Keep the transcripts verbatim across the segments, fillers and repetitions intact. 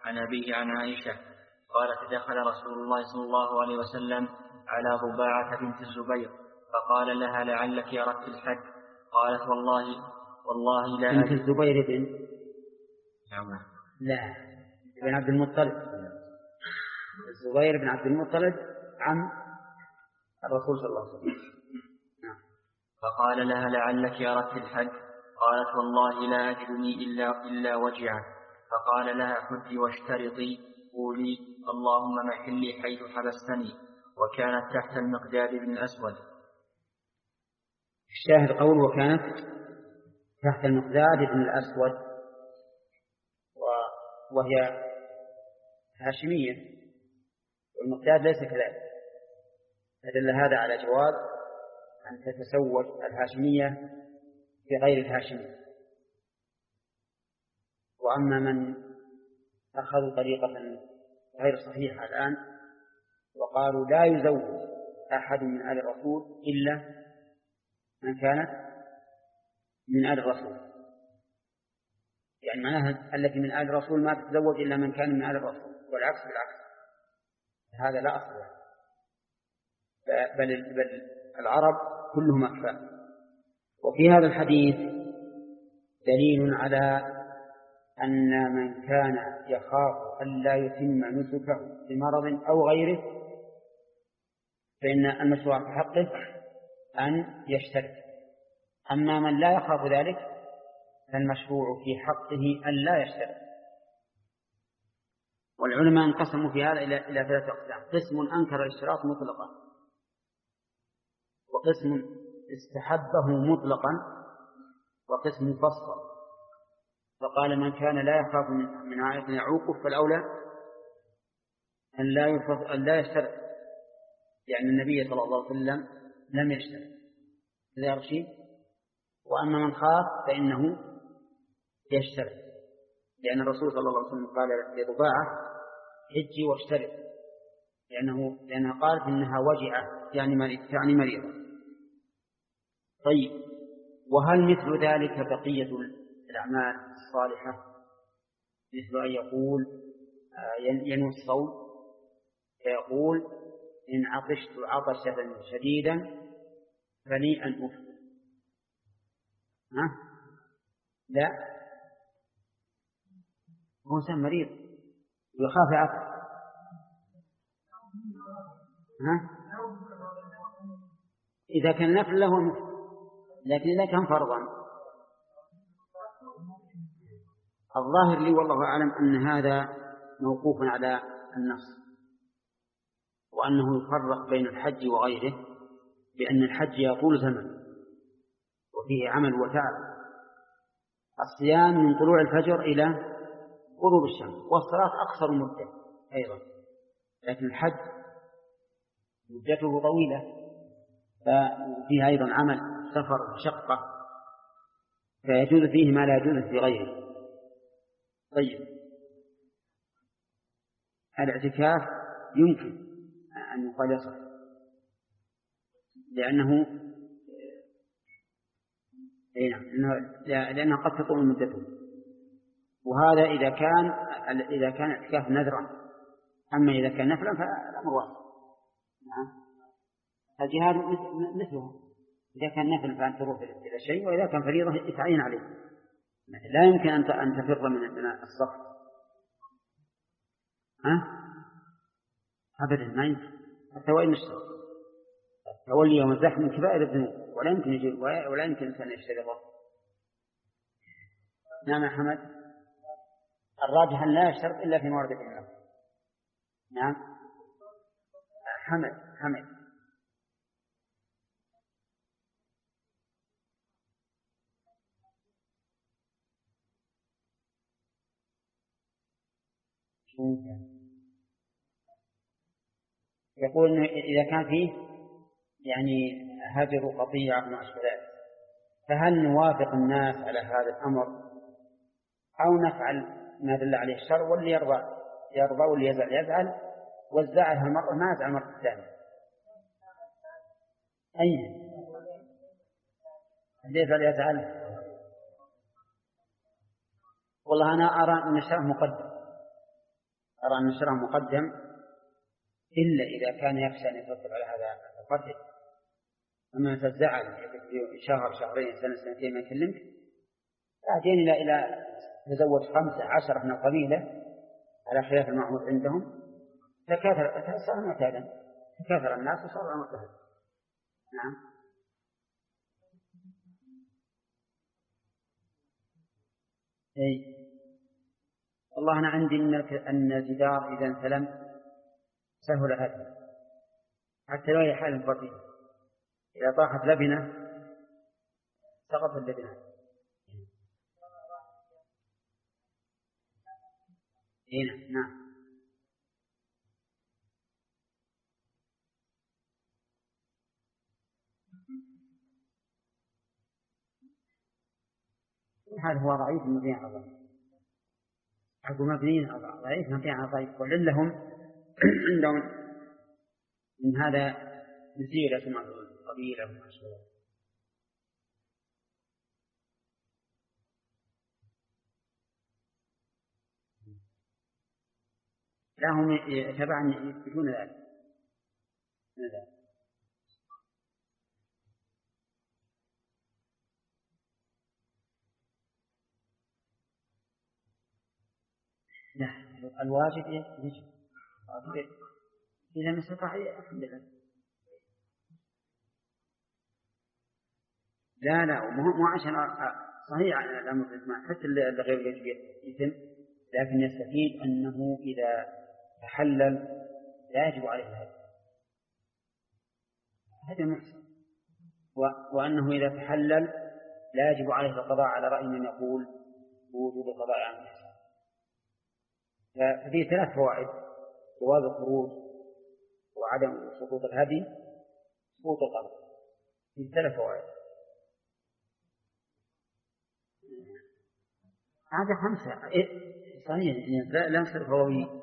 عن أبيه عن عائشة قالت دخل رسول الله صلى الله عليه وسلم على ضباعة بنت الزبير فقال لها لعلك أردت الحج. قالت والله والله لا بنت الزبير بن نعم لا بن عبد المطلب. الزبير بن عبد المطلب عم الرسول صلى الله عليه وسلم. فقال لها لعلك أردت الحج. قالت والله لا أجدني إلا, إلا وجعا. فقال لها حجي واشترطي قولي اللهم محلي حيث حبستني. وكانت تحت المقداد بن الأسود. الشاهد قول وكانت تحت المقداد بن الأسود وهي هاشمية والمقداد ليس كذلك، فدل هذا على جواز أن تتزوج الهاشمية بغير الهاشمية. وأما من أخذوا طريقة غير صحيحة الآن وقالوا لا يزوج أحد من آل الرسول إلا من كانت من آل الرسول، يعني معناها التي من آل الرسول ما تتزوج إلا من كان من آل الرسول، والعكس بالعكس، هذا لا أصل له. بل, بل العرب كلهم أكفاء. وفي هذا الحديث دليل على أن من كان يخاف أن لا يتم نسكه بمرض أو غيره فإن المشروع في حقه أن يشترك. أما من لا يخاف ذلك فالمشروع في حقه أن لا يشترك. والعلماء انقسموا في هذا إلى إلى ثلاثة أقسام: قسم أنكر الاشتراط مطلقا، وقسم استحبه مطلقا، وقسم فصل فقال من كان لا يخاف من عائق يعوقه فالأولى أن لا يفض... أن لا يشترط، يعني النبي صلى الله عليه وسلم لم يشترط لا يرشي. وأما من خاف فإنه يشترط، لأن الرسول صلى الله عليه وسلم قال لضباعة حجي واشترط، لأنه لأنها قالت إنها وجعة يعني يعني مريضة. طيب، وهل مثل ذلك بقية الأعمال الصالحة؟ مثل أن يقول ينوي الصوم فيقول إن عطشت عطشة شديدا فلي أن أفطر. ها؟ لا، هو إنسان مريض ويخاف عطش. ها؟ إذا كان نفل له مثل، لكن إذا كان فرضا الظاهر لي والله أعلم أن هذا موقوف على النص، وأنه يفرق بين الحج وغيره، بأن الحج يطول زمن وفيه عمل وتعب. الصيام من طلوع الفجر إلى غروب الشمس، والصلاة أقصر مدة أيضا، لكن الحج مدته طويلة ففيها أيضا عمل سفر شقة، فيجوز فيه ما لا يجوز في غيره. طيب، الاعتكاف يمكن أن يقال يصح، لأنه لأنها قد تطول مدته، وهذا إذا كان إذا كان اعتكاف نذرا. أما إذا كان نفلا فالأمر واضح. نعم، الجهاد مثله، إذا كان نفل فأن تروح إلى شيء، وإذا كان فريضة يتعين عليه. لا يمكن أن تفر من الصف. ها؟ أبدا ما يمكن، حتى وإن اشترط. تولي يوم الزحف من كبائر الذنوب، ولا يمكن يجي ولا يمكن أن يشترطه. نعم يا حمد، الراجح أن لا يشترط إلا في موارد الإمام. نعم حمد حمد يقول إذا كان فيه يعني هجر قطيع مع الشباب، فهل نوافق الناس على هذا الأمر أو نفعل ما دل عليه الشرع؟ واللي يرضى يرضى واللي يزعل يزعل، وزعها المرة ما يزعل مرة الثانية. أين اللي يزعل يزعل؟ والله أنا أرى أن الشرع مقدم، أرى أن الشرع مقدم إلا إذا كان يخشى أن يترتب على هذا القتل. أما تزعل شهر شهرين سنة سنتين ما يكلمك بعدين إلى إلى تزوج خمسة عشرة من القبيلة على خلاف المعهود عندهم تكاثر صار معتادا تكاثر الناس وصار معتادا. نعم. أي والله أنا عندي أن الجدار إذا انسلم سهل هدمه حتى لو هي حال بسيطة. إذا طاحت لبنة سقط اللبنة. هنا نعم. هذا هو ضعيف مبني على ضعيف. أقول مبني على ضعيف مبني على ضعيف وللهم عندهم من هذا نسير اسمه قبيلة ومشهورة. لا هم تبعا يثبتون ذلك. لا الواجب يجب إذا ما استطاع الحمد لله. لا لا مو عشان صحيح الأمر بالإجماع حتى الغير يجب يتم لكن يستفيد أنه إذا تحلل لا يجب عليه هذا هذا محسن وأنه إذا تحلل لا يجب عليه القضاء على رأي من يقول وجوب القضاء عن نفسه. ففيه ثلاث فوائد: جواز الخروج وعدم سقوط الهدي سقوط القضاء. فيه ثلاث فوائد. هذا خمسة إيه؟ صحيح لا لا نصير فوائد.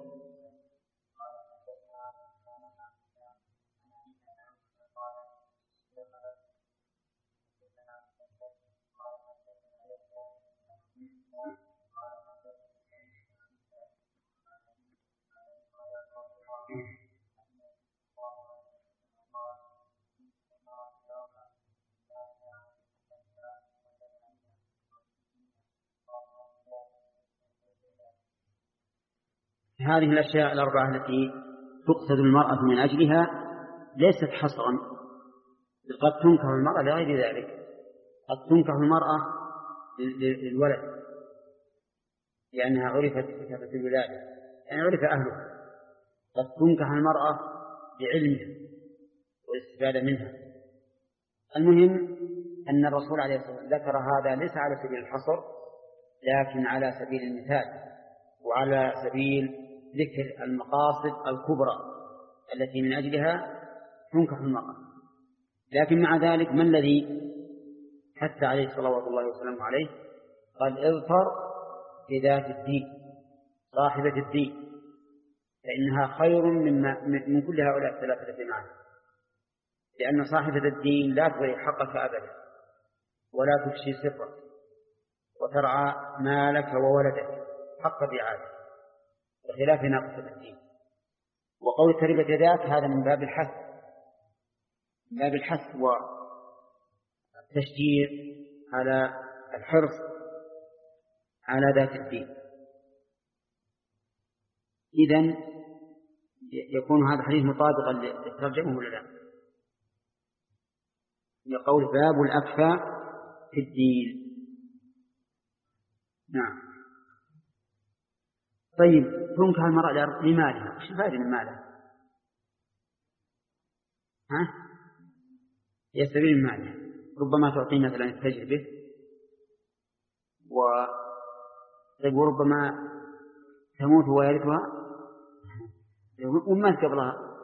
هذه الأشياء الأربعة التي تقصد المرأة من أجلها ليست حصرا. قد تنكح المرأة لغير ذلك. قد تنكح المرأة للولد لأنها عرفت بكثرة الولادة يعني عرف أهلها. قد تنكح المرأة لعلمها والاستفادة منها. المهم أن الرسول عليه الصلاة والسلام ذكر هذا ليس على سبيل الحصر لكن على سبيل المثال وعلى سبيل ذكر المقاصد الكبرى التي من أجلها تنكح المرأة. لكن مع ذلك ما الذي حث عليه صلوات الله وسلامه عليه؟ قال اظفر بذات الدين صاحبة الدين فإنها خير مما من كل هؤلاء الثلاثة الذين معه. لأن صاحبة الدين لا تضيع حقك أبدا ولا تفشي سرك وترعى مالك وولدك حق رعايته بخلاف ناقصة الدين. وقول تربت يداك هذا من باب الحث من باب الحث والتشجيع على الحرص على ذات الدين. إذن يكون هذا الحديث مطابقا للترجمة ولا لا؟ يقول باب الأكفى في الدين. نعم. طيب تنكح المرأة لمالها. ايش الفائدة من مالها؟ ها؟ يستبيل من مالها. ربما تعطي مثلا تتجر به و... وربما تموت ويرثها ومات قبلها.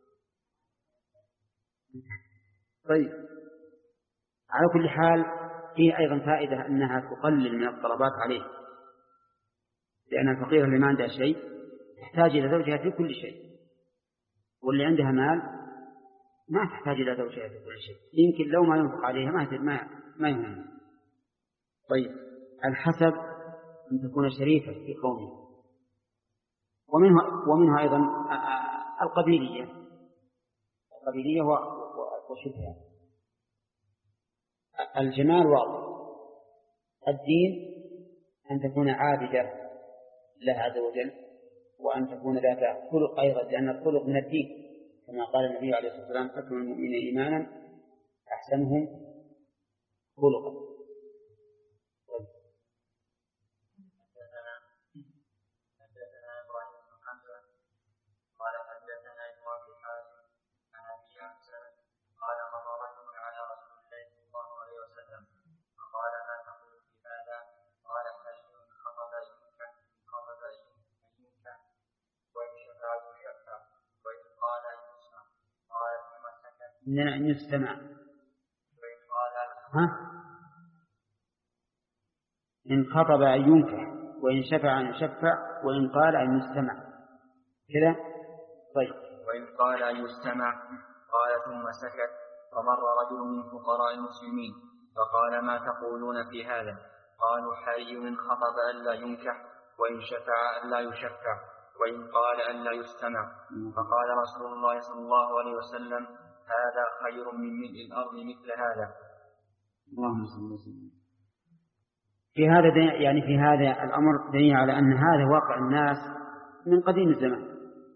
طيب على كل حال فيه أيضا فائدة أنها تقلل من الطلبات عليه لأن الفقيرة اللي ما عندها شيء تحتاج إلى زوجها في كل شيء واللي عندها مال ما تحتاج إلى زوجها في كل شيء. يمكن لو ما ينفق عليها ما ما ما يهم. طيب الحسب أن تكون شريفة في قومه ومنها, ومنها أيضا القبيلية القبيلية وشبهها. الجمال واضح. الدين أن تكون عابدة لله عز وجل، وأن تكون ذات خلق أيضا، لأن الخلق من الدين كما قال النبي عليه الصلاة والسلام: أكمل المؤمنين إيمانا أحسنهم خلقا. إننا أن يستمع. ها؟ إن خطب أن ينكح، وإن شفع أن يشفع، وإن قال أن يستمع كذا. طيب. وإن قال أن يستمع قال ثم سكت، فمر رجل من فقراء المسلمين فقال: ما تقولون في هذا؟ قالوا: حري من خطب أن لا ينكح، وإن شفع أن لا يشفع، وإن قال أن لا يستمع. فقال رسول الله صلى الله عليه وسلم: هذا خير من ملء الأرض مثل هذا. اللهم صل وسلم. في هذا يعني في هذا الأمر دليل على أن هذا واقع الناس من قديم الزمان،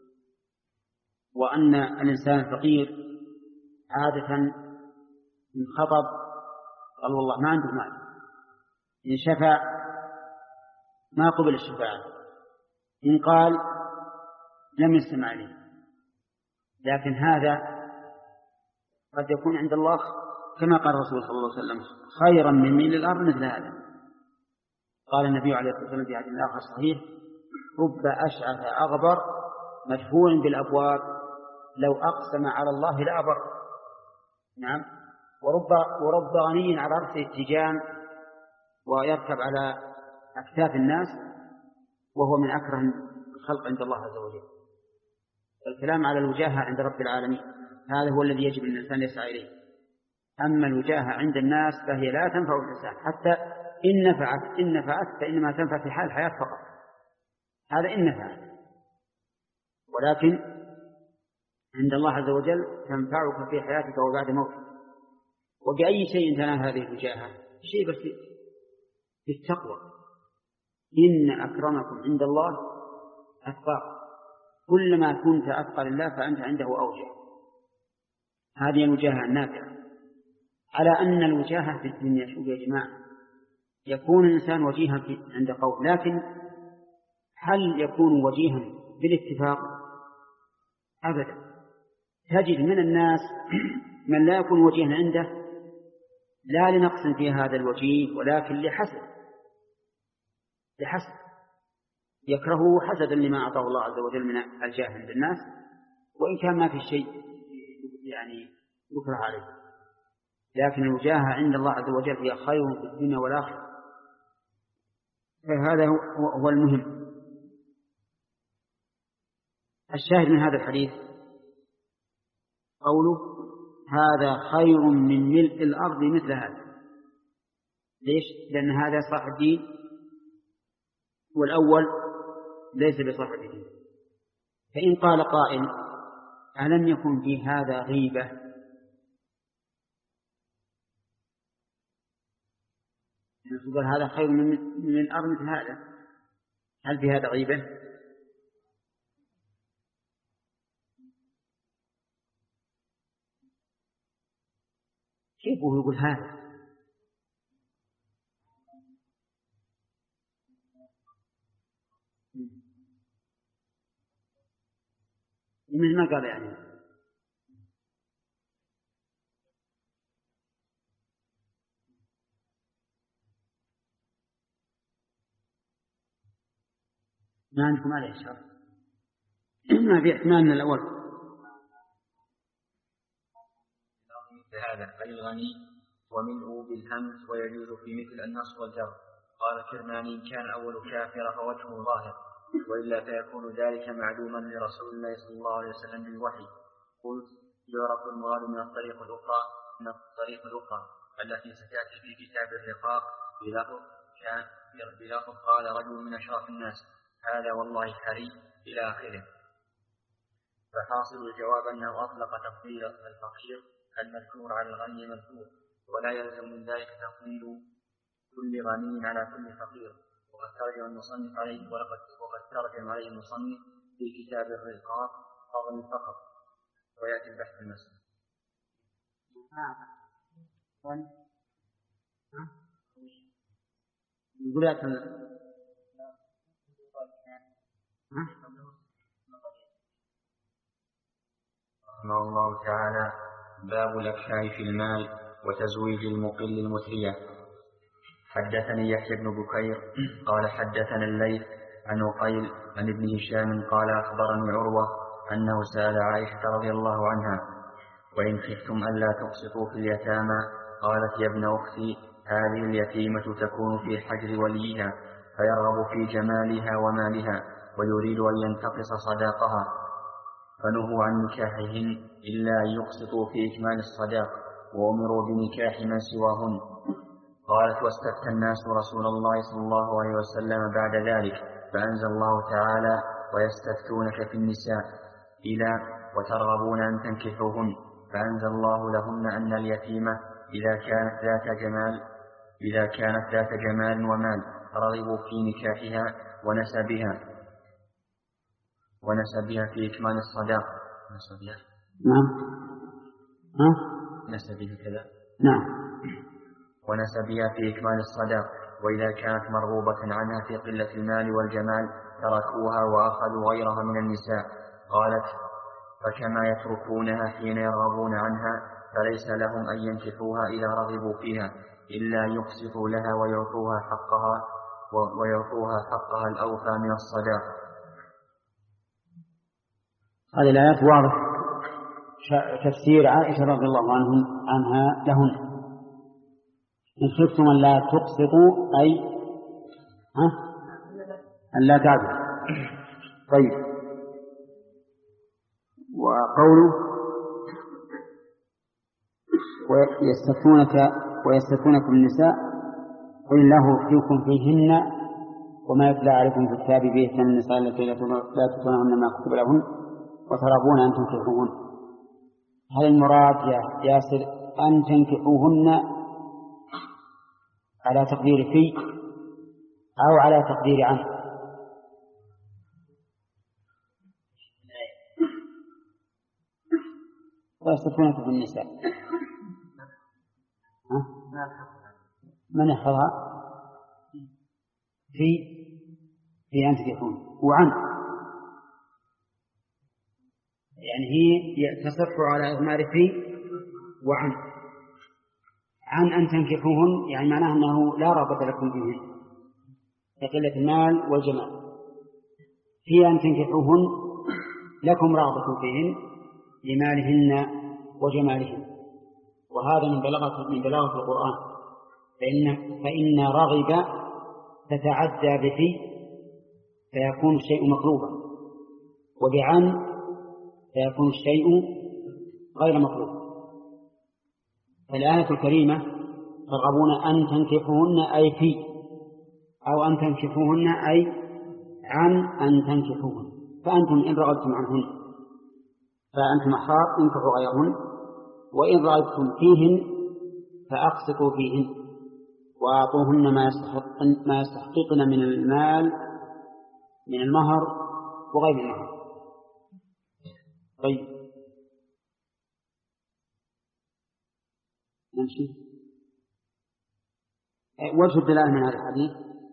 وأن الإنسان الفقير عادة من خطب قال والله ما عنده مال، إن شفع ما قبل الشفاعة، إن قال لم يستمع لي. لكن هذا قد يكون عند الله كما قال الرسول صلى الله عليه وسلم: خيرا من ملء الأرض مثل هذا. قال النبي عليه الصلاة والسلام في حديث آخر صحيح: رب أشعث أغبر مدفوع بالأبواب لو أقسم على الله لأبر. نعم. ورب, ورب غني على رأسه اتجان ويركب على أكتاف الناس وهو من أكره الخلق عند الله عز وجل. الكلام على الوجاهة عند رب العالمين هذا هو الذي يجب أن الإنسان يسعى إليه. أما الوجاهة عند الناس فهي لا تنفع الإنسان، حتى إن نفعت إن نفعت فإنما تنفع في حال الحياة فقط. هذا إن نفعت، ولكن عند الله عز وجل تنفعك في حياتك وبعد موتك. وبأي شيء تنال هذه الوجاهة؟ شيء بسيط، بالتقوى. إن أكرمكم عند الله أتقاكم. كلما كنت أتقى لله فأنت عنده أوجه. هذه الوجاهة النافعة. على أن الوجاهة في الدنيا شوف يا جماعة، يكون الإنسان وجيها عند قوم، لكن هل يكون وجيها بالاتفاق؟ أبدا. تجد من الناس من لا يكون وجيها عنده لا لنقص في هذا الوجيه، ولكن لحسد لحسد يكرهه حسدا لما أعطاه الله عز وجل من الجاه عند الناس، وإن كان ما في شيء يعني يكره عليه. لكن الوجاهة عند الله عز وجل هي خير في الدنيا والآخرة. فهذا هو المهم. الشاهد من هذا الحديث قوله: هذا خير من ملء الأرض مثل هذا. ليش؟ لأن هذا صاحب دين والأول ليس بصاحب دين. فإن قال قائل: ألم يكن في هذا غيبة؟ يقول هذا خير من الأرض مثل هذا، هل في هذا غيبة؟ كيف هو يقول هذا؟ مثل ما قال يعني ما عندكم عليه شر، ما في احتمال من الأول. هذا الغني وملء بالهمس ويجوز في مثل النص والجر. قال كرماني: كان أول كافر فوجهه ظاهر، وإلا فيكون ذلك معلوما لرسول الله صلى الله عليه وسلم بالوحي. قلت: يعرف المراد من الطريق الأخرى من الطريق الأخرى التي ستأتي في كتاب الرقاق بلفظ كان بلفظ قال رجل من أشراف الناس: هذا والله حري إلى آخره. فحاصل الجواب أنه أطلق تفضيل الفقير المذكور على الغني المذكور، ولا يلزم من ذلك تفضيل كل غني على كل فقير. وقد ترجم المصنف عليه وقد ترجم عليه المصنف في كتاب الرقاق فضل فقط، ويأتي البحث المسألة. يقول لك رحمه الله تعالى: باب الأكفاء في المال وتزويج المقل المثرية. حدثني يحيى بن بكير قال حدثنا الليث عن عقيل عن ابن هشام قال أخبرني عروة أنه سأل عائشة رضي الله عنها: وإن خفتم ألا تقسطوا في اليتامى قالت: يا ابن أختي، هذه اليتيمة تكون في حجر وليها فيرغب في جمالها ومالها ويريد أن ينتقص صداقها، فنهوا عن نكاحهن إلا أن يقسطوا في إكمال الصداق، وأمروا بنكاح من سواهن. قالت: واستفتى الناس رسول الله صلى الله عليه وسلم بعد ذلك، فأنزل الله تعالى: ويستفتونك في النساء إلى وترغبون أن تنكحوهن، فأنزل الله لهن أن اليتيمة إذا كانت ذات جمال إذا كانت ذات جمال ومال رغبوا في نكاحها ونسبها ونسبها في إكمال الصداق. نسبها نعم ها نسبها كذا نعم ونسبها في إكمال الصداق. وإذا كانت مرغوبة عنها في قلة المال والجمال تركوها وأخذوا غيرها من النساء. قالت: فكما يتركونها حين يرغبون عنها فليس لهم أن ينكحوها إذا رغبوا فيها إلا يقسطوا لها ويعطوها حقها ويعطوها حقها الأوفى من الصداق. هذه الآيات واضح تفسير عائشة رضي الله عنهم عنها لهن: إن خفتم أن لا تقسطوا أي ها أن لا تعدلوا. طيب، وقوله ويستفتونك ويستفتونكم النساء قل الله يفتيكم فيهن وما يتلى عليكم في الكتاب بإحسان النساء التي لا تؤتونهن ما كتب لهن وترغبون أن تنكحوهن. هل المراد يا ياسر أن تنكحوهن على تقدير في أو على تقدير عن؟ ويستفتونكم في النساء من يحفظها في في أن تنكحون وعن، يعني هي تصح على إضمار في وعن. عن أن تنكحوهن يعني معناه أنه لا رغبة لكم فيهن لقلة المال والجمال. في أن تنكحوهن لكم رغبة فيهن لمالهن وجمالهن. وهذا من بلاغة من بلاغة القرآن، فإن فإن رغب تتعدى بفي فيكون الشيء مطلوبا، وبعن فيكون الشيء غير مطلوب. فالآية الكريمة ترغبون أن تنكحوهن أي في، أو أن تنكحوهن أي عن أن تنكحوهن. فأنتم إن رغبتم عنهن فأنتم أحرار انكحوا غيرهن، وإن رغبتم فيهن فأقسطوا فيهن وأعطوهن ما يستحقن ما يستحققن من المال من المهر وغير المهر. طيب نمشي. وجه الدلالة من هذا الحديث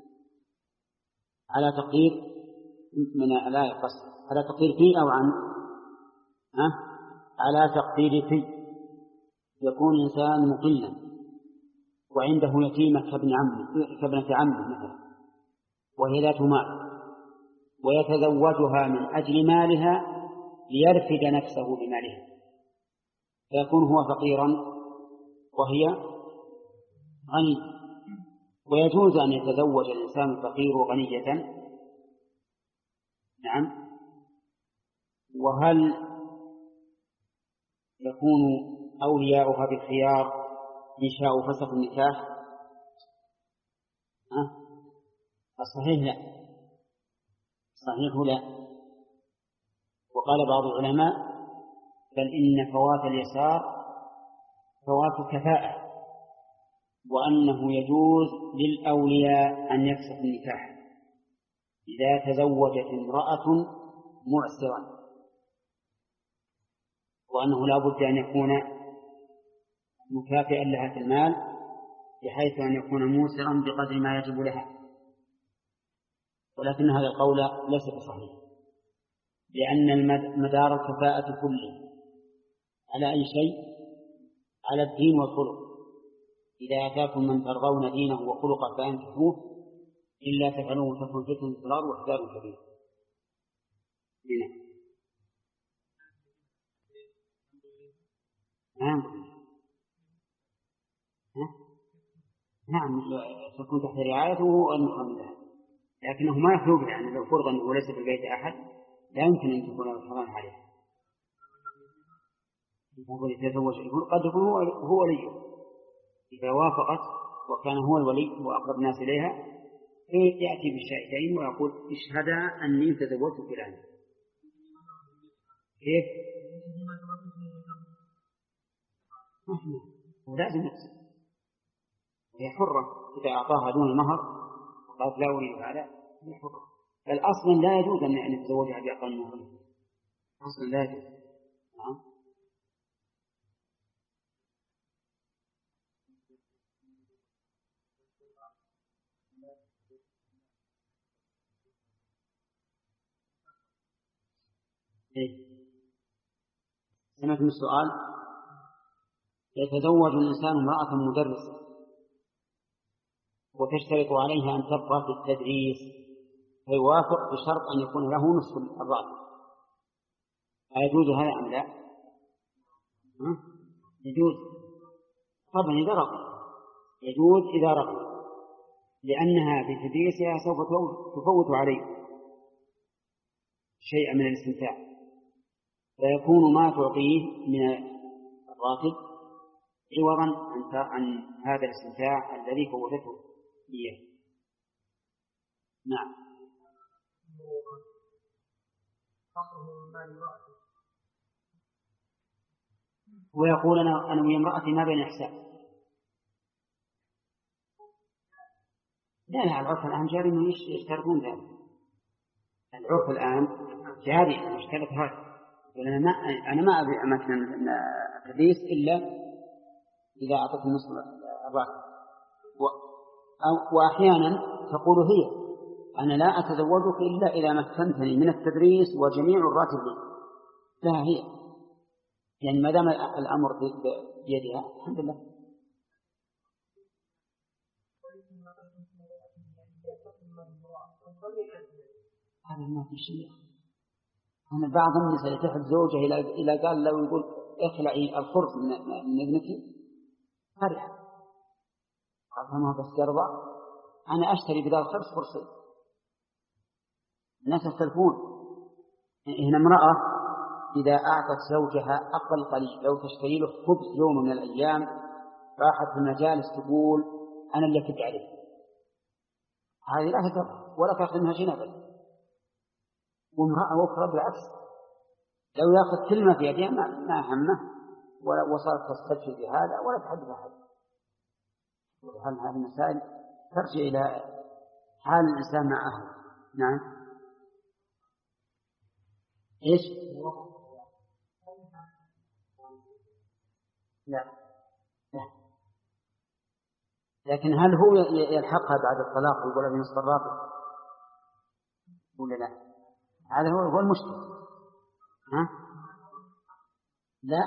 على تقدير من الآية قصر على تقدير في أو عن ها؟ على تقدير في. يكون إنسان مقلا وعنده يتيمة كابن عمه كابنة عمه مثلا، وهي ذات مال، ويتزوجها من أجل مالها ليرفد نفسه بمالها، فيكون هو فقيرا وهي غني. ويجوز أن يتزوج الإنسان الفقير غنية. نعم. وهل يكون أولياؤها بالخيار إن شاءوا فسخ النكاح؟ أه؟ الصحيح لا، صحيح لا. وقال بعض العلماء بل إن فوات اليسار فوات كفاءة، وأنه يجوز للأولياء أن يفسخ النكاح إذا تزوجت امرأة معسرا، وأنه لا بد أن يكون مكافئا لها في المال بحيث أن يكون موسرا بقدر ما يجب لها. ولكن هذا القول ليس بصحيح، لأن مدار الكفاءة كله على أي شيء؟ على الدين والخلق. إذا أتاكم من ترضون دينه وخلقه فأنكحوه إلا تفعلوه تكن فتنة في الأرض وفساد كبير. نعم نعم تكون تحت رعايته والمحرم لها، لكنه ما يخلق، يعني لو فرض أنه ليس في البيت أحد لا يمكن أن تكون الحرام عليه. يقول يتزوج الكل قد يكون هو هو وليه، إذا وافقت وكان هو الولي وأقرب الناس إليها يأتي بالشاهدين ويقول اشهدا أني تزوجت فلان. كيف؟ ولازم يقصد، هي حرة إذا أعطاها دون المهر وقالت لا أريد هذا هي حرة. بل أصلا لا يجوز أن يتزوجها بأقل مهر، أصلا لا يجوز. نعم. إيه؟ سمعت من السؤال: يتزوج الإنسان امرأة مدرسة وتشترط عليها أن تبقى في التدريس فيوافق بشرط أن يكون له نصف الراتب، أيجوز هذا أم لا؟ يجوز طبعا إذا رغب، يجوز إذا رغب، لأنها في تدريسها سوف تفوت عليه شيئا من الاستمتاع، فيكون ما تعطيه من الراتب عوضا عن هذا الاستمتاع الذي فوتته إياه. نعم. ويقول أنا أنا وامرأتي ما بين إحسان. لا لا، العرف الآن جاري إنه يشترطون ذلك. العرف الآن جاري إنه يشترط هذا. أنا ما أنا ما أبي أماكن التدريس إلا إذا أعطت النصف الراتب. وأحيانا تقول هي أنا لا أتزوجك إلا إذا مكنتني من التدريس وجميع الراتب لي. لها هي، يعني ما دام الأمر بيدها الحمد لله. هذا ما في شيء. أنا بعض النساء يتحد زوجه إلى إلى قال لو يقول اخلعي الخرف من من ابنك فرح. أفهمها بس يرضى. أنا أشتري بدال خرص خرصين. الناس يختلفون. هنا امرأة إذا أعطت زوجها أقل قليل، لو تشتري له خبز يوم من الأيام راحت في المجالس تقول أنا اللي كنت عليه، هذه لا تضر ولا تأخذ منها شيء أبدا. وامرأة أخرى بالعكس لو يأخذ كلمة في يدها ما همه ولا وصلت تستبشر بهذا ولا تحدث أحد. وهل هذه المسائل ترجع إلى حال الإنسان مع أهله. نعم. إيش؟ لا لا، لكن هل هو يلحقها بعد الطلاق ويقول أبي نصف الراتب ولا لا؟ هذا هو هو المشكلة. ها؟ لا،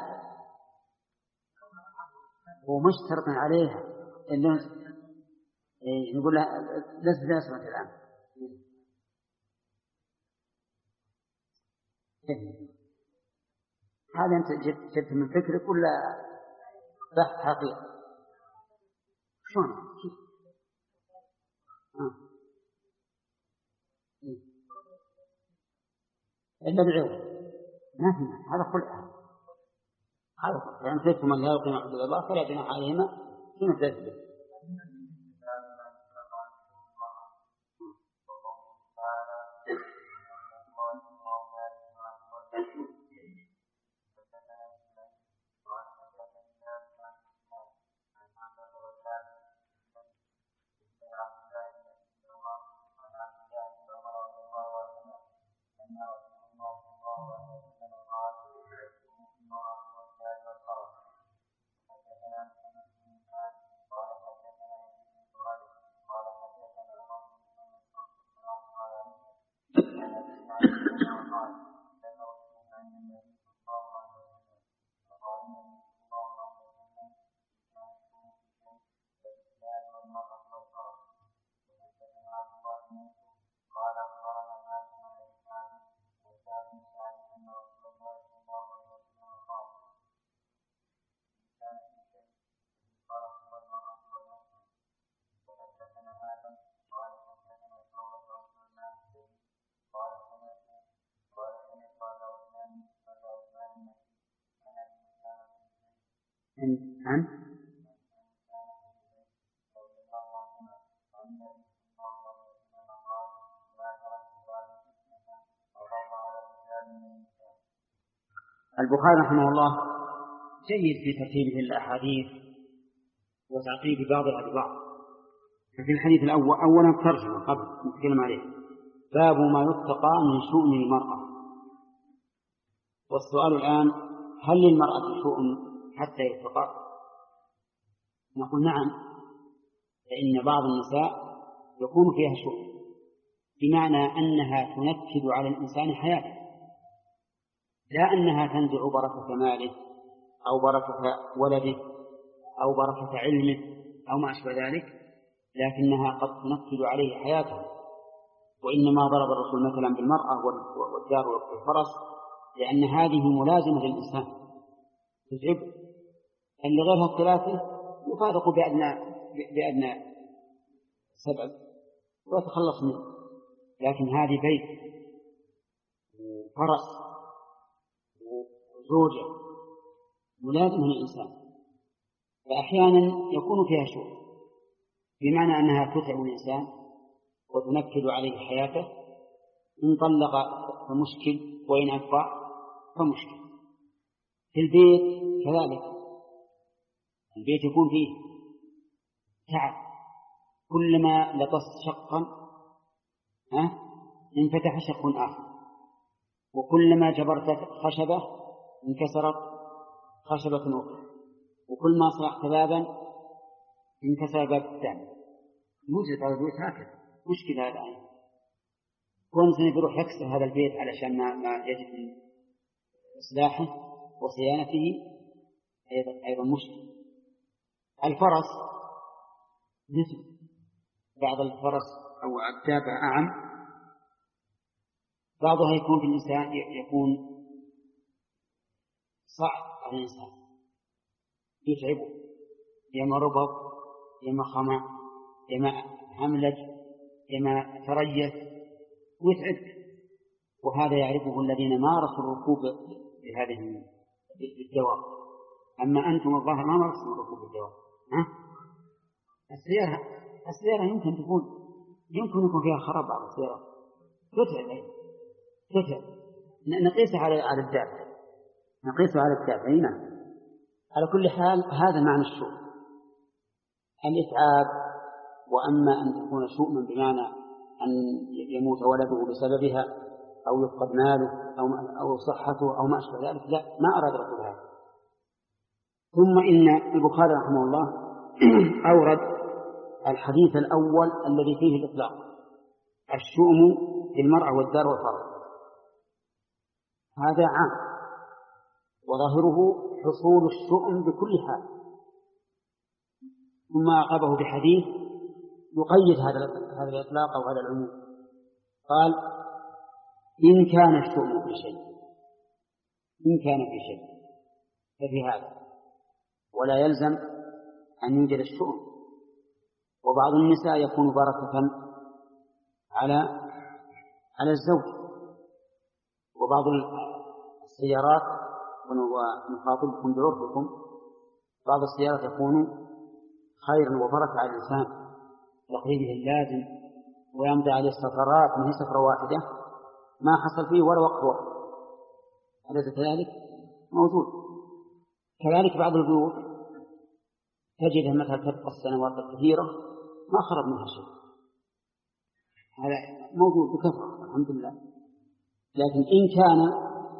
هو مشترط عليها إنه نقول لها لست ناسمة الآن. هذا أنت جبت من فكرك ولا بحث حقيقي؟ شلون؟ آه. إلا بعوض ما في، هذا خلع. هذا خلع. يعني فيكم من لا يقيم حدود الله فلا جناح عليهما فيما تثبت. عن البخاري رحمه الله جيد في ترتيبه الأحاديث وتعقيب بعضها ببعض. ففي الحديث الأول أولا ترجمة قبل نتكلم عليه، باب ما يتقى من شؤم المرأة. والسؤال الآن: هل للمرأة شؤم حتى يتقى؟ نقول نعم، فإن بعض النساء يكون فيها شؤم، بمعنى أنها تنكد على الإنسان حياته، لا أنها تنزع بركة ماله أو بركة ولده أو بركة علمه أو ما أشبه ذلك، لكنها قد تنكد عليه حياته. وإنما ضرب الرسول مثلا بالمرأة والدار والفرس لأن هذه ملازمة للإنسان تتعب، اللي غيرها الثلاثة يفارق بأدنى بأدنى سبب ويتخلص منه، لكن هذه بيت وفرس وزوجة ملازمة للإنسان، فأحيانا يكون فيها شؤم، بمعنى أنها تتعب الإنسان وتنكد عليه حياته. إن طلق فمشكل، وإن أبقى فمشكل. في البيت كذلك، البيت يكون فيه تعب، كلما لطست شقا انفتح شق آخر، وكلما جبرت خشبة انكسرت خشبة أخرى، وكل ما صلحت بابا انكسر باب الثاني. يوجد على البيوت هكذا مشكلة الآن. كون إنسان يروح يكسر هذا البيت علشان ما, ما يجد من إصلاحه وصيانته أيضا, أيضا مشكلة. الفرس نسب، بعض الفرس أو أكتابها أعم، بعضها يكون في الإنسان يكون صعب على الإنسان يتعبه، يما ربط يما خمع يما هملج يما تريث ويتعب. وهذا يعرفه الذين مارسوا الركوب بهذه الدواب. أما أنتم الظاهر ما مارسوا الركوب بالدواب. ها؟ السيارة السيارة يمكن تكون يمكن يكون فيها خراب بعض السيارات تتعب تتعب نقيسها على على الدابة نقيسها على الدابة هنا. على كل حال هذا معنى الشؤم، الإتعاب. وأما أن تكون شؤما بمعنى أن يموت ولده بسببها أو يفقد ماله أو أو صحته أو ما أشبه ذلك، لا، ما أراد رسول هذا. ثم إن البخاري رحمه الله أورد الحديث الأول الذي فيه الإطلاق، الشؤم للمرأة والدار والفرس، هذا عام وظاهره حصول الشؤم بكل حال. ثم أعقبه بحديث يقيد هذا هذا الإطلاق أو هذا العموم، قال: إن كان الشؤم في شيء، إن كان في شيء ففي هذا، ولا يلزم أن يوجد الشؤم. وبعض النساء يكون بركة على على الزوج، وبعض السيارات، ونخاطبكم بعرفكم، بعض السيارات يكون خيرا وبركة على الإنسان تقريبه اللازم ويمضي عليه السفرات من سفرة واحدة ما حصل فيه ولا وقت واحد، أليس كذلك؟ موجود. كذلك بعض البيوت تجدها مثلا تبقى السنوات الكثيرة ما خرب منها شيء، هذا موجود بكثرة الحمد لله. لكن إن كان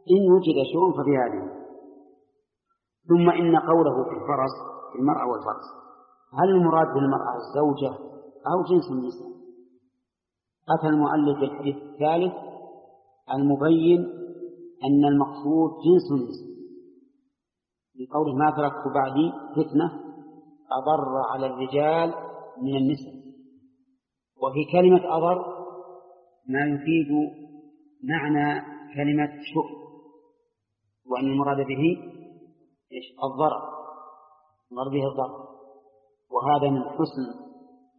إن وجد شؤم ففي هذه. ثم إن قوله في الفرس في المرأة والفرس، هل المراد بالمرأة الزوجة أو جنس النساء؟ أتى المؤلف بالحديث الثالث المبين أن المقصود جنس النساء، بقوله ما تركت بعدي فتنة أضر على الرجال من النساء. وفي كلمة أضر ما يفيد معنى كلمة شؤم، وأن المراد به الضرر، المراد به الضرر. وهذا من حسن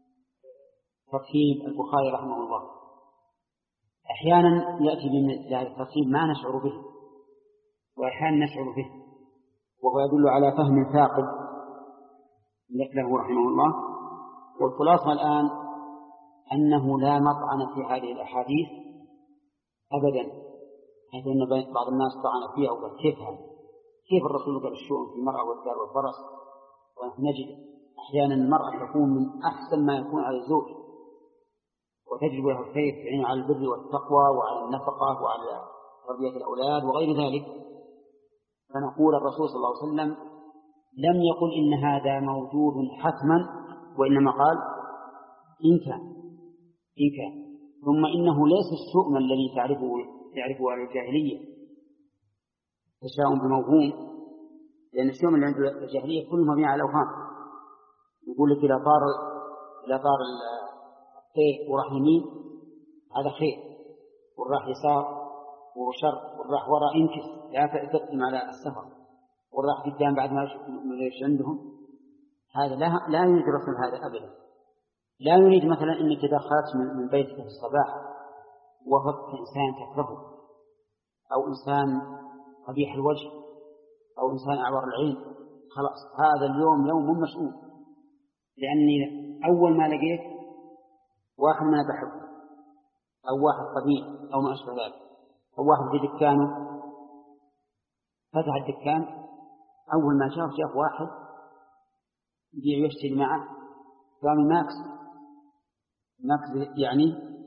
ترتيب البخاري رحمه الله. أحيانا يأتي بمثل هذا الترتيب ما نشعر به، وأحيانا نشعر به، وهو يدل على فهم ثاقب له رحمه الله. والخلاصة الآن أنه لا مطعن في هذه الأحاديث أبدا، حيث أن بعض الناس طعن فيها وقال كيف هذا؟ كيف الرسول قال الشؤم في المرأة والدار والفرس؟ ونجد أحيانا المرأة تكون من أحسن ما يكون على الزوج، وتجب له الخير يعني على البر والتقوى وعلى النفقة وعلى تربية الأولاد وغير ذلك. فنقول الرسول صلى الله عليه وسلم لم يقل إن هذا موجود حتما، وإنما قال إن كان إن كان ثم إنه ليس الشؤم الذي تعرفه تعرفه أهل الجاهلية تشاؤم بموهوم، لأن الشؤم اللي عند الجاهلية كله مبني على الأوهام. يقول لك إذا طار إذا طار الخير وراح يمين هذا خير، والراح يسار وشر، والراح وراء انكس لا تقدم على السفر، والراح قدام بعد ما يش عندهم. هذا لا لا يريد الرسول هذا أبدا. لا يريد مثلا إنك إذا خرجت من بيتك في الصباح وفقت إنسان تكرهه، أو إنسان قبيح الوجه، أو إنسان أعور العين، خلاص هذا اليوم يوم مشؤوم، لأني أول ما لقيت واحد من بحبه أو واحد قبيح أو ما أشبه ذلك، أو واحد في دكانه فتح الدكان، أول ما شاف شاف واحد يبيع ويشتري معه قام ماكس ماكس يعني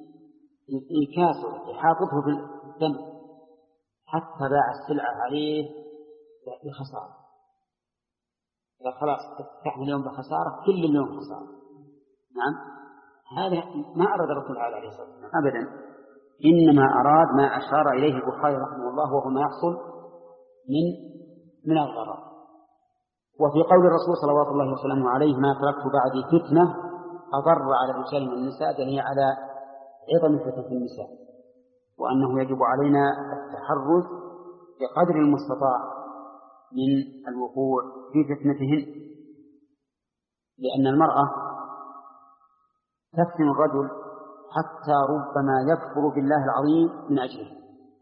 يكاسر يحاططه في الدم حتى باع السلعة عليه بخسارة. خلاص تفتحنا اليوم بخسارة، كل اليوم خسارة. نعم، هذا ما أراد الرسول عليه الصلاة والسلام أبدا، إنما أراد ما أشار إليه البخاري رحمه الله، وهو ما يحصل من من الضرر. وفي قول الرسول صلوات الله وسلامه عليه ما تركت بعدي فتنة أضر على الرجال من النساء، دليل على عظم فتنة النساء، وأنه يجب علينا التحرز بقدر المستطاع من الوقوع في فتنتهن، لأن المرأة تفتن الرجل حتى ربما يكفر بالله العظيم من أجله.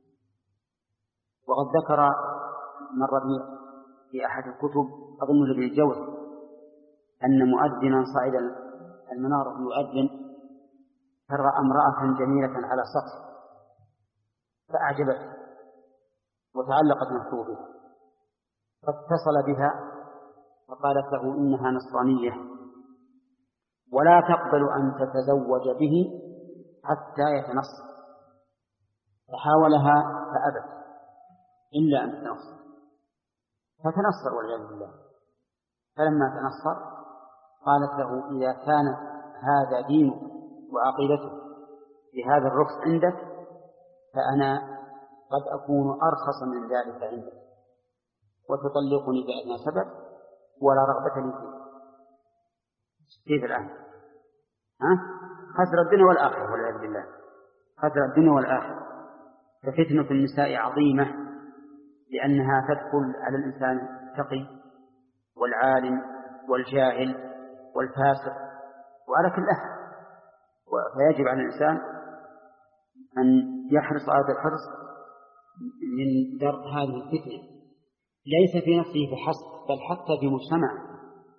وقد ذكر من ربيع في أحد الكتب أظن لابن الجوزي أن مؤذنا صعد المنارة يؤذن فرأى امرأة جميلة على سقف فأعجبته وتعلقت نفسه بها، فاتصل بها فقالت له إنها نصرانية ولا تقبل أن تتزوج به حتى يتنصر، فحاولها فأبت إلا أن تتنصر، فتنصر والعياذ بالله. فلما تنصر قالت له إذا كان هذا دينك وعقيدتك بهذا الرخص عندك فأنا قد أكون أرخص من ذلك عندك، وتطلقني بأدنى سبب ولا رغبة لي فيه. كيف الآن؟ ها؟ خسر الدنيا والآخرة والعياذ بالله، خسر الدنيا والآخرة. ففتنة النساء عظيمة، لأنها تدخل على الإنسان التقي والعالم والجاهل والفاسق وعلى كل أحد. فيجب على الإنسان أن يحرص على الحرص من درء هذه الفتنة، ليس في نفسه فحسب بل حتى في مجتمع.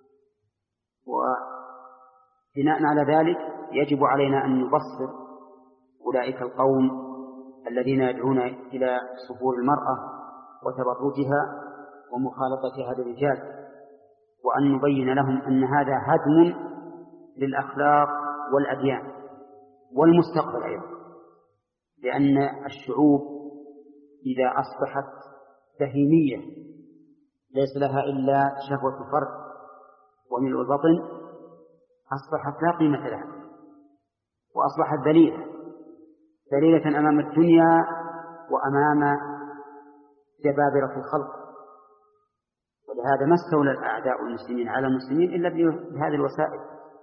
وبناء على ذلك يجب علينا أن نبصر أولئك القوم الذين يدعون إلى سفور المرأة وتبرجها ومخالطتها للرجال، وأن نبين لهم أن هذا هدم للأخلاق والأديان والمستقبل أيضا، لأن الشعوب إذا أصبحت بهيمية ليس لها إلا شهوة الفرد وملء البطن أصبحت لا قيمة لها، وأصبحت ذليلة ذليلة أمام الدنيا وأمام جبابرة الخلق. ولهذا ما استولى الأعداء المسلمين على المسلمين إلا بهذه الوسائل.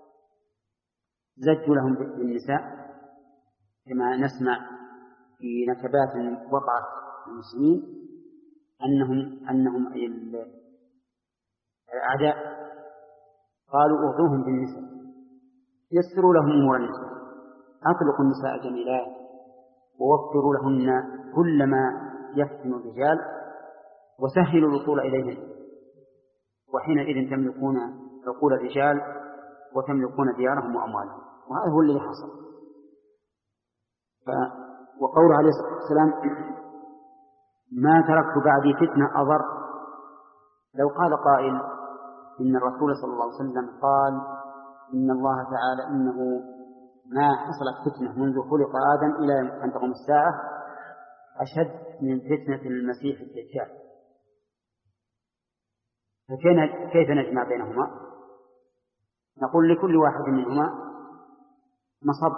زجوا لهم بالنساء كما نسمع في نكبات وقعت المسلمين أنهم أنهم الأعداء قالوا أغضوهم بالنساء، يسروا لهم أمور النساء، أطلقوا النساء جميلات ووفروا لهن كل ما يفتن الرجال وسهلوا الوصول إليهن، وحينئذ تملكون عقول الرجال وتملكون ديارهم وأموالهم. وهذا هو الذي حصل. ف... وقوله عليه الصلاة والسلام ما تركت بعدي فتنة أضر. لو قال قائل إن الرسول صلى الله عليه وسلم قال إن الله تعالى إنه ما حصلت فتنة منذ خلق آدم إلى أن تقوم الساعة أشد من فتنة المسيح الدجال، فكيف نجمع بينهما؟ نقول لكل واحد منهما مصب.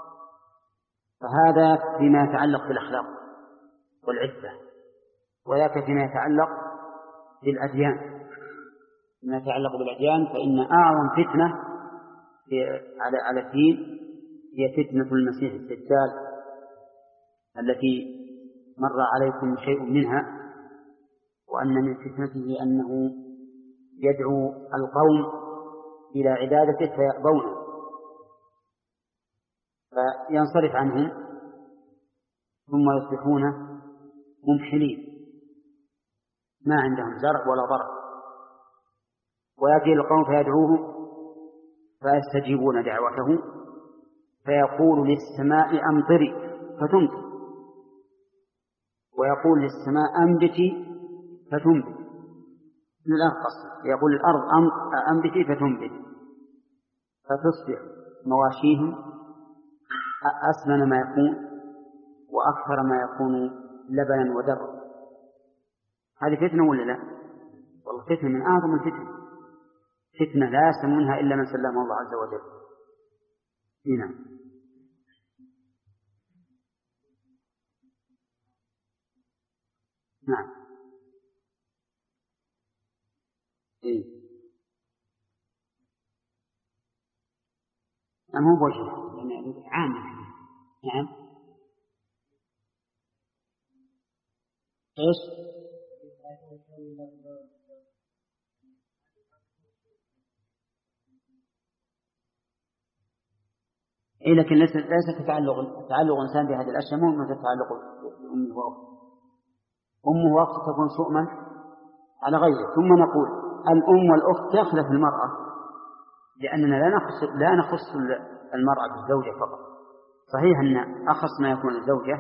فهذا فيما يتعلق بالأخلاق والعفة، وذاك فيما يتعلق بالأديان. فيما يتعلق بالأديان فإن أعظم فتنة على على الدين هي فتنة المسيح الدجال التي مر عليكم شيء منها، وأن من فتنته أنه يدعو القوم إلى عبادته فيأبون فينصرف عنهم ثم يصبحون ممحلين ما عندهم زرع ولا ضرع، ويأتي القوم فيدعوه فيستجيبون دعوته فيقول للسماء أمطري فتمطر، ويقول للسماء أنبتي فتنبت، من الأرقص يقول الأرض أنبتي فتنبت، فتصبح مواشيهم أسمن ما يكون وأكثر ما يكون لبنا ودرا. هذه فتنة ولا لا؟ والله فتنة من أعظم الفتن، فتنة لا يسمونها إلا من سلمه الله عز وجل. هنا نعم إيه نعم هو بوجه يعني عام. نعم إيش إيه لكن ليس ليس كتعلق تعلق إنسان بهذه الأشياء مو مثل تعلق بأمه وأخته. أمه وأخته تكون شؤما على غيره. ثم نقول الأم والأخت تخلف المرأة، لأننا لا نخص لا نخص المرأة بالزوجة فقط. صحيح أن أخص ما يكون الزوجة،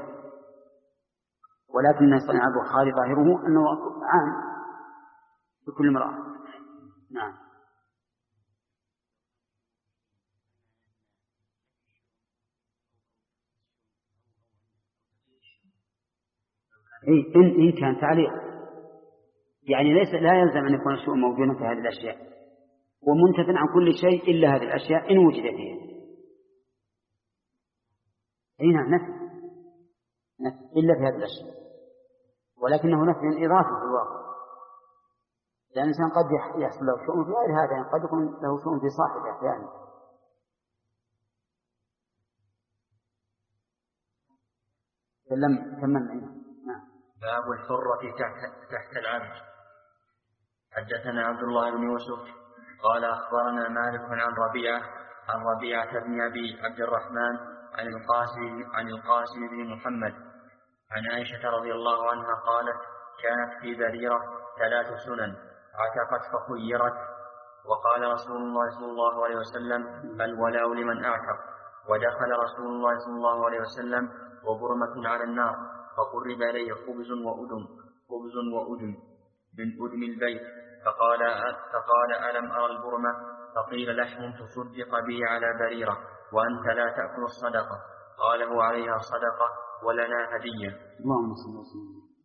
ولكن يصنع البخاري ظاهره أنه عام بكل امرأة. نعم إيه إن, إن كان تعليق يعني ليس لا يلزم أن يكون السوء موجودا في هذه الأشياء ومنتفع عن كل شيء إلا هذه الأشياء إن وجد فيها. هنا نفي نفي إلا في هذه الأشياء، ولكنه نفي إضافي في الواقع، لأن الإنسان قد يحصل له شؤم في غير هذا، يعني قد يكون له شؤم في صاحبه أحيانا. لم تمن عنه. باب الحرة تحت, تحت العبد. حدثنا عبد الله بن يوسف قال أخبرنا مالك عن ربيعة عن ربيعة بن أبي عبد الرحمن عن القاسم عن القاسم بن محمد عن عائشة رضي الله عنها قالت كانت في بريرة ثلاث سنن عتقت فخيرت، وقال رسول الله صلى الله عليه وسلم الولاء لمن أعتق، ودخل رسول الله صلى الله عليه وسلم وبرمة على النار فقرب إليه خبز وأدم خبز وأدم من أدم البيت فقال فقال ألم أرى البرمة؟ فقيل لحم تصدق به على بريرة وأنت لا تأكل الصدقة. قال هو عليها صدقة ولنا هدية. اللهم صل وسلم.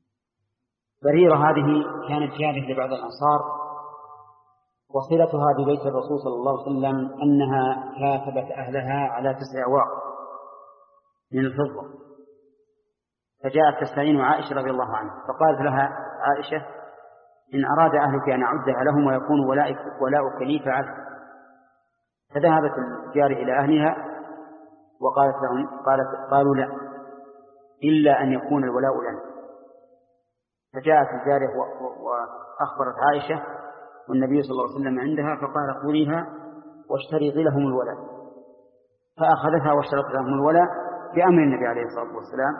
بريرة هذه كانت جارية لبعض الأنصار، وصلتها ببيت الرسول صلى الله عليه وسلم أنها كاتبت أهلها على تسع أواق من الفضة، فجاءت تستعين عائشة رضي الله عنها، فقالت لها عائشة: إن أراد أهلك أن أعدها لهم ويكون ولاؤك لي فعلت. فذهبت الجارية إلى أهلها وقالت لهم قالت قالوا: لا، إلا أن يكون الولاء لنا. فجاءت الجارية وأخبرت عائشة والنبي صلى الله عليه وسلم عندها، فقال: خذيها واشترطي لهم الولاء. فأخذتها واشترطت لهم الولاء بأمر النبي عليه الصلاة والسلام.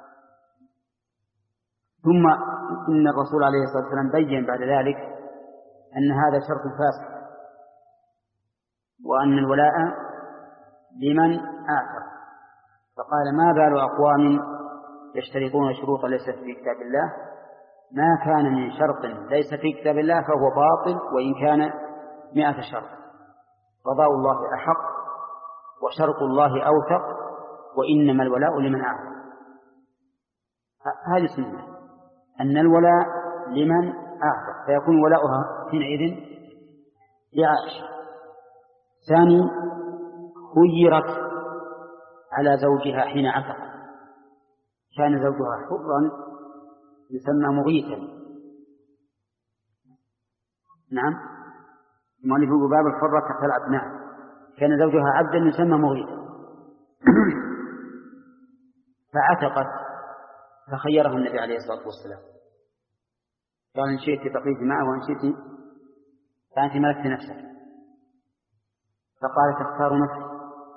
ثم إن الرسول عليه الصلاة والسلام بين بعد ذلك أن هذا شرط فاسد، وأن الولاء لمن أعتق. فقال: ما بال أقوام يشترطون شروطا ليست في كتاب الله، ما كان من شرط ليس في كتاب الله فهو باطل وإن كان مئة شرط. قضاء الله أحق وشرط الله أوثق، وإنما الولاء لمن أعتق. هذه سنة، أن الولاء لمن أعتق، فيكون ولاؤها حينئذ لعائشة. ثاني، خيرت على زوجها حين عتق، كان زوجها حرا يسمى مغيثا. نعم، مؤلف باب الحرة تحت الأبناء، كان زوجها عبدا يسمى مغيثا فعتقت، فخيرها النبي عليه الصلاة والسلام، قال: إن شئت بقيت معه وإن شئت فأنت ملكت نفسك. فقالت: اختار نفسي.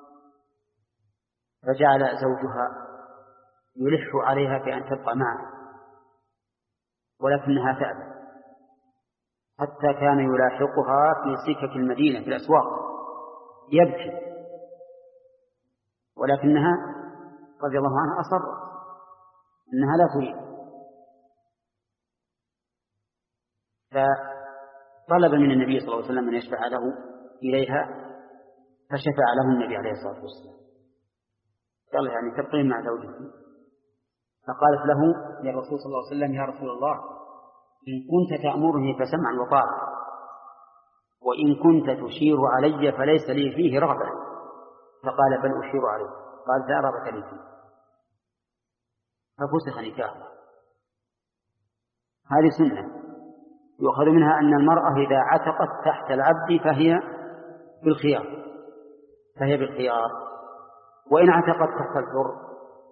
فجعل زوجها يلح عليها بأن تبقى معه، ولكنها تأبى، حتى كان يلاحقها في سكك المدينة في الأسواق يبكي، ولكنها رضي الله عنها أصرت أنها لا تريد. فطلب من النبي صلى الله عليه وسلم أن يشفع له إليها، فشفع له النبي عليه الصلاة والسلام، قال: يعني تبقين مع زوجك. فقالت له يا رسول صلى الله عليه وسلم: يا رسول الله، إن كنت تأمرني فسمعا وطاعة، وإن كنت تشير علي فليس لي فيه رغبة. فقال: بل أشير عليه. قال: لا رغبة لي فيه. ففسخ نكاحه. هذه سنة يؤخذ منها أن المرأة إذا عتقت تحت العبد فهي بالخيار، فهي بالخيار وإن اعتقد تحت الحر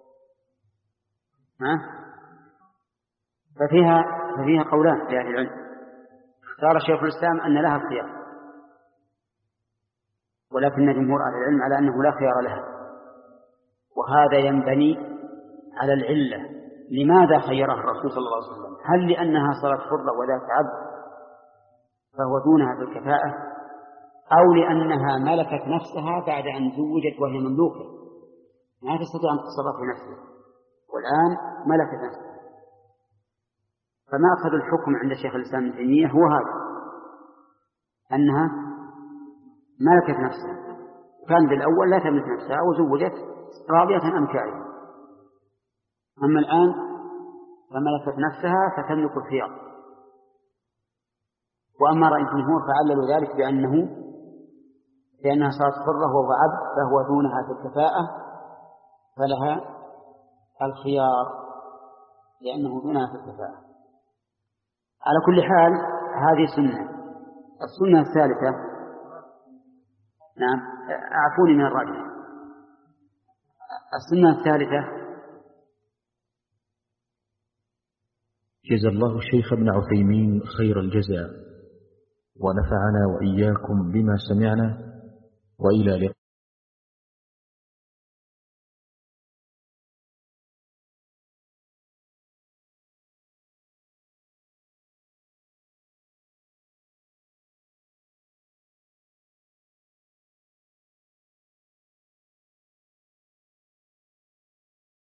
ففيها ففيها قولان لأهل العلم. اختار شيخ الإسلام أن لها الخيار، ولكن جمهور أهل العلم على أنه لا خيار لها، وهذا ينبني على العلة. لماذا خيرها الرسول صلى الله عليه وسلم؟ هل لأنها صارت حرة وذات عبد فهو دونها في الكفاءة، أو لأنها ملكت نفسها بعد أن زوجت وهي مملوكة ما تستطيع أن تتصرف في نفسها، والآن ملكت نفسها؟ فما أخذ الحكم عند شيخ الإسلام ابن تيمية هو هذا، أنها ملكت نفسها، كان بالأول لا تملك نفسها وزوجت راضية أم كارهة، أما الآن فملكت نفسها فتملك الخيار. وأما رأي الجمهور فعللوا ذلك بأنه لأنها صارت حرة وهو عبد فهو دونها في الكفاءة فلها الخيار لأنه دونها في الكفاءة. على كل حال هذه سنة. السنة الثالثة، نعم أعفوني من الراجح، السنة الثالثة جزا الله الشيخ ابن عثيمين خير الجزاء، ونفعنا وإياكم بما سمعنا، وإلى لقاء.